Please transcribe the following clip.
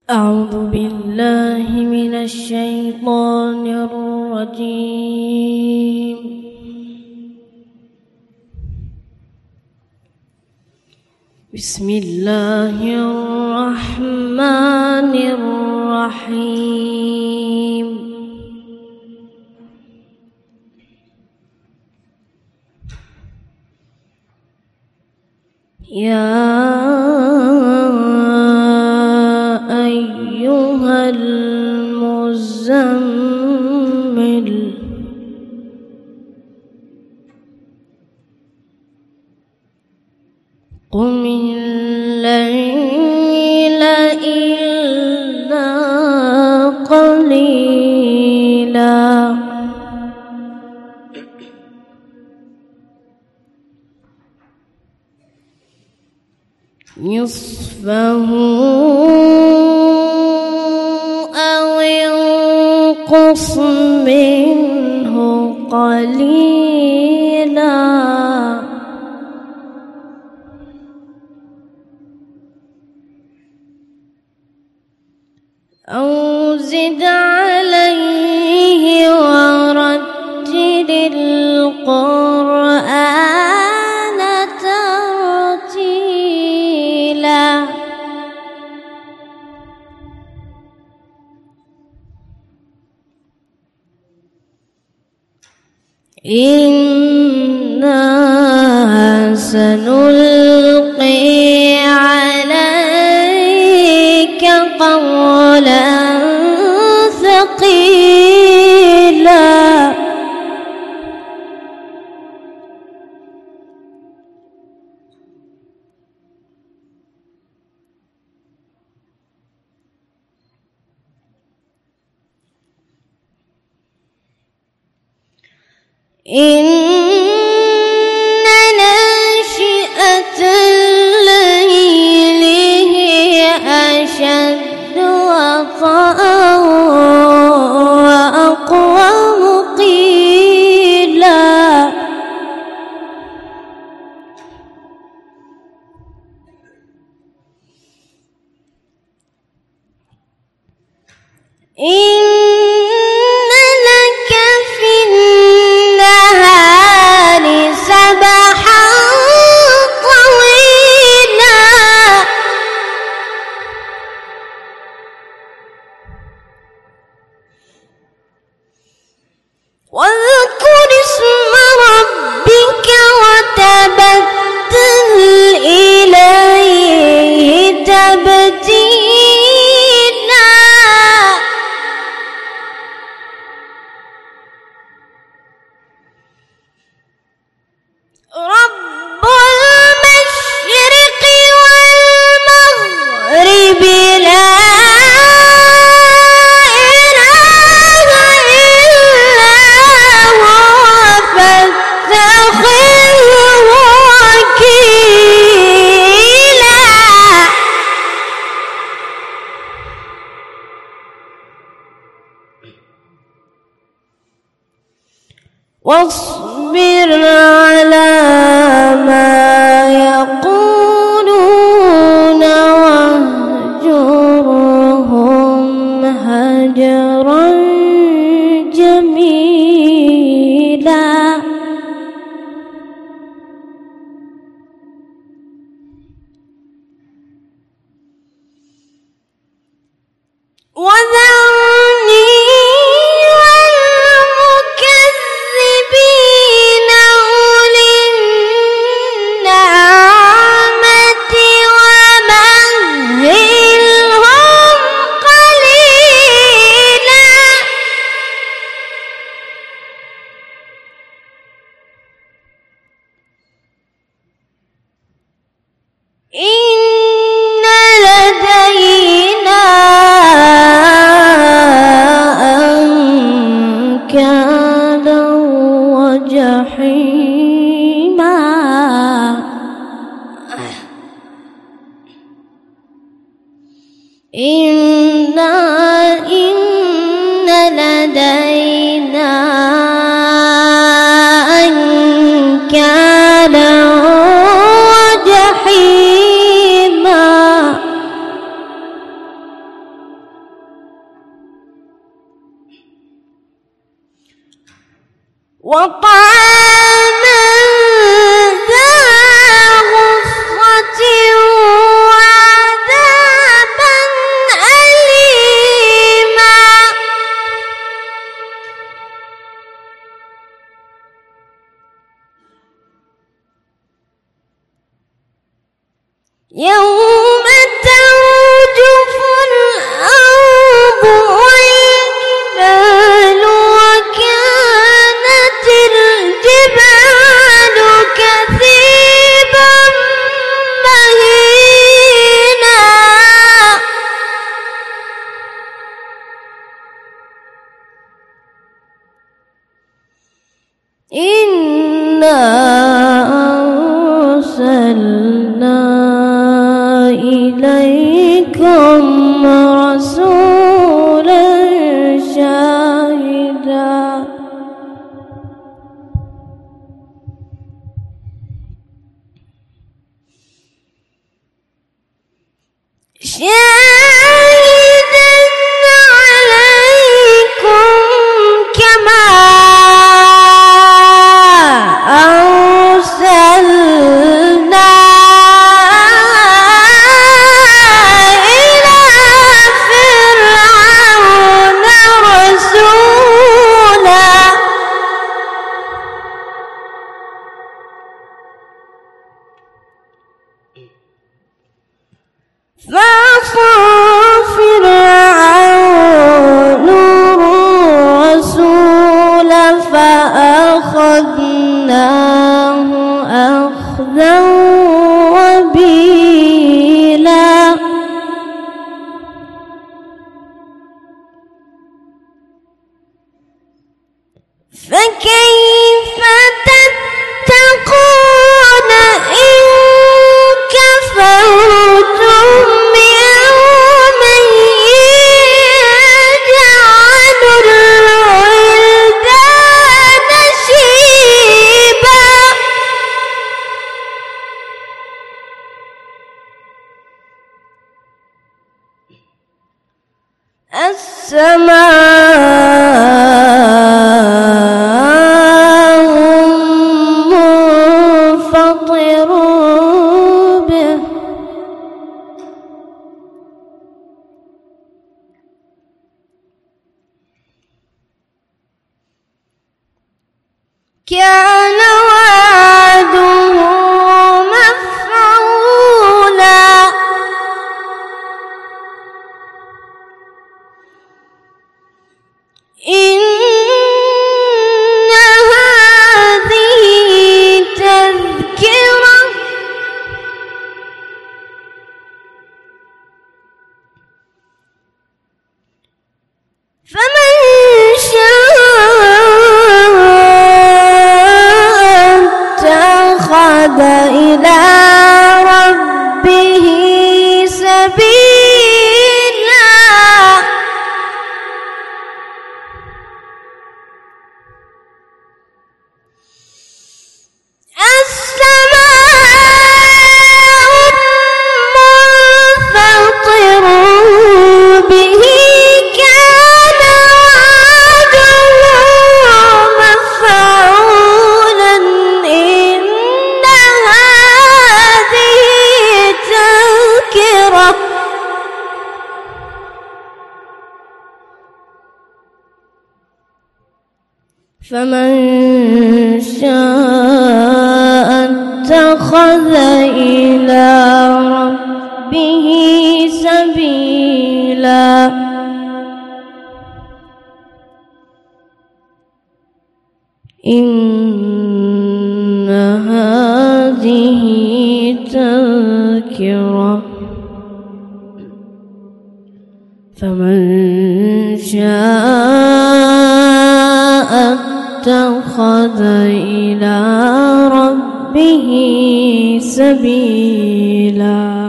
أعوذ بالله من الشيطان الرجيم. بسم الله الرحمن الرحيم. يا أيها المزمل قم الليل إلا قليلا نصفه أو انقص منه قليلا أو زد عليه ورتل القرآن ترتيلا إنا سنلقي عليك قولا ثقيلا إن ناشئة الليل هي أشد وطئا وأقوم قيلا إن لك في النهار سبحا طويلا واذكر اسم ربك وتبتل إليه تبتيلا رب المشرق والمغرب لا إله إلا هو فاتخذه وكيلا واصبر على ما يقولون واهجرهم هجرا جميلا وذرني والمكذبين أولي النعمة ومهلهم قليلا إن لدينا أنكالا وجحيما إن لدينا أنكالا وجحيما وطعاما ذا غصة وعذابا أليما يوم ترجف الأرض والجبال وكانت الجبال كثيبا مهينا إنا أرسلنا إليكم رسولا شاهدا عليكم كما أرسلنا إلى فرعون رسولا فعصى فرعون الرسول فأخذناه أخذا وبيلا فكيف تتقون إن كفرتم يوما يجعل الولدان شيبا السماء منفطر به كان وعده مفعولا إن هذه تذكرة فمن شاء اتخذ إلى ربه سبيلا السماء منفطر به كان وعده مفعولا إن هذه تذكرة فمن شاء اتخذ إلى ربه سبيلا إن هذه تذكرة فمن شاء اتخذ إلى ربه سبيلا.